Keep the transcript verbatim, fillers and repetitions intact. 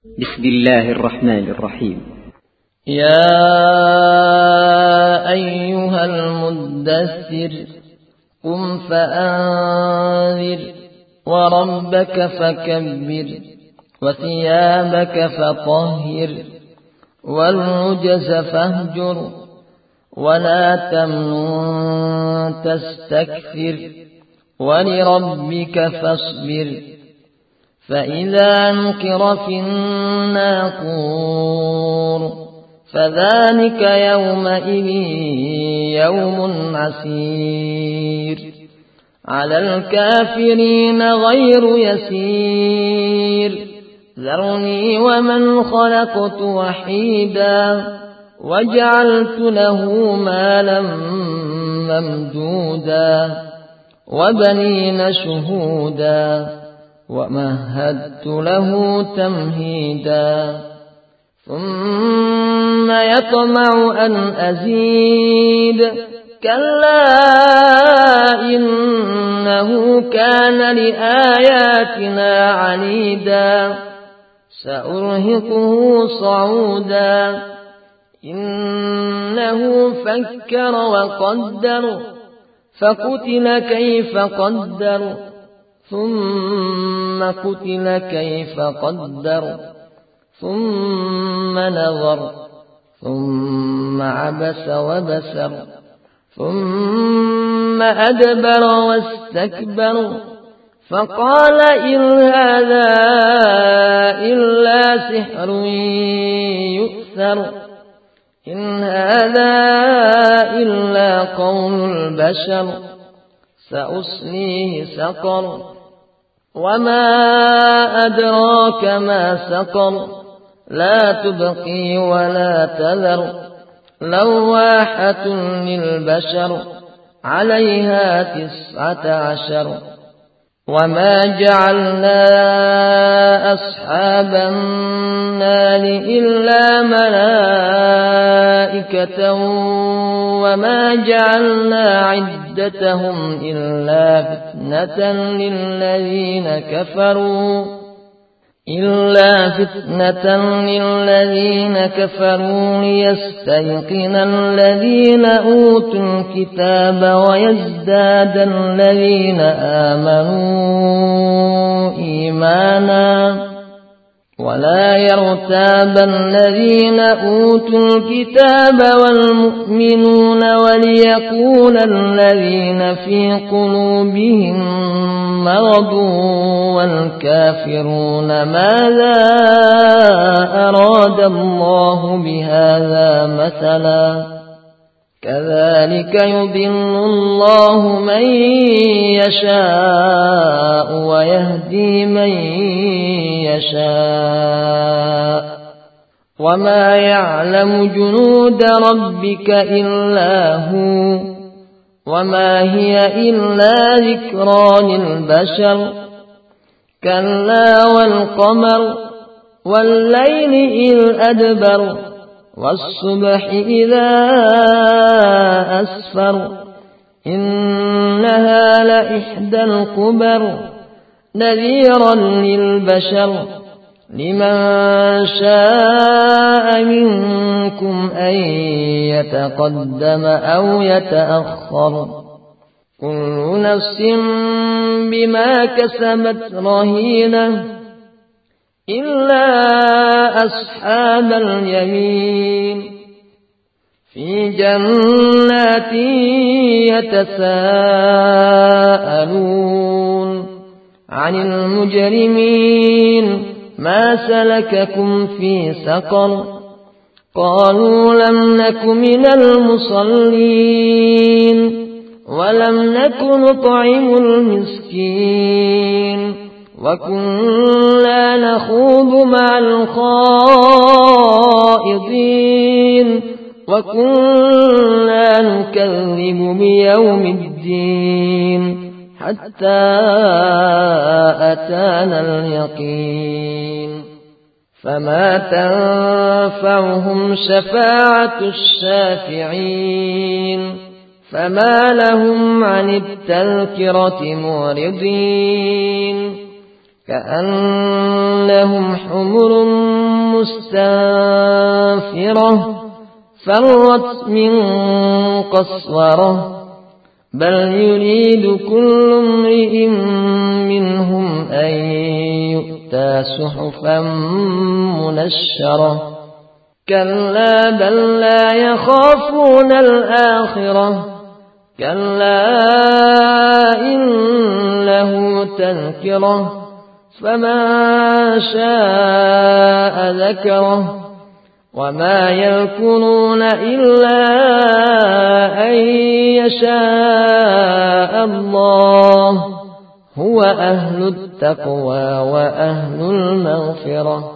بسم الله الرحمن الرحيم. يا أيها المدثر قم فأنذر وربك فكبر وثيابك فطهر والرجز فاهجر ولا تمنن تستكثر ولربك فاصبر فإذا نقر في الناقور فذلك يومئذ يوم عسير على الكافرين غير يسير ذرني ومن خلقت وحيدا وجعلت له مالا ممدودا وبنين شهودا ومهدت له تمهيدا ثم يطمع أن أزيد كلا إنه كان لآياتنا عنيدا سأرهقه صعودا إنه فكر وقدر فقتل كيف قدر ثم قتل كيف قدر ثم نظر ثم عبس وبسر ثم أدبر واستكبر فقال إن هذا إلا سحر يؤثر إن هذا إلا قول البشر سأصليه سقر وما أدراك ما سقر لا تبقي ولا تذر لواحة للبشر عليها تسعة عشر وما جعلنا أصحاب النار إلا ملائكة وما جعلنا عدتهم إلا فتنة للذين كفروا إلا فتنة للذين كفروا ليستيقن الذين أوتوا الكتاب ويزداد الذين آمنوا إيمانا ولا يرتاب الذين أوتوا الكتاب والمؤمنون وليقول الذين في قلوبهم مرض والكافرون ماذا أراد الله بهذا مثلا كذلك يضل الله من يشاء ويهدي من يشاء وما يعلم جنود ربك إلا هو وما هي إلا ذكرى للبشر كلا والقمر والليل إذ أدبر والصبح إذا أسفر إنها لإحدى الكبر نذيرا للبشر لمن شاء منكم أن يتقدم أو يتأخر كل نفس بما كسبت رهينة إلا أصحاب اليمين في جنات يتساءلون عن المجرمين ما سلككم في سقر قالوا لم نك من المصلين ولم نك نطعم المسكين وكنا نخوض مع الخائضين وكنا نكذب بيوم الدين حتى أتانا اليقين فما تنفعهم شفاعة الشافعين فما لهم عن التذكرة معرضين كأنهم حمر مستنفرة فرت من قسورة بل يريد كل امرئ منهم أن يؤتى صحفا منشرة كلا بل لا يخافون الآخرة كلا إنه تذكرة فمن شاء ذكره وما يذكرون إلا أن يشاء الله هو أهل التقوى وأهل المغفرة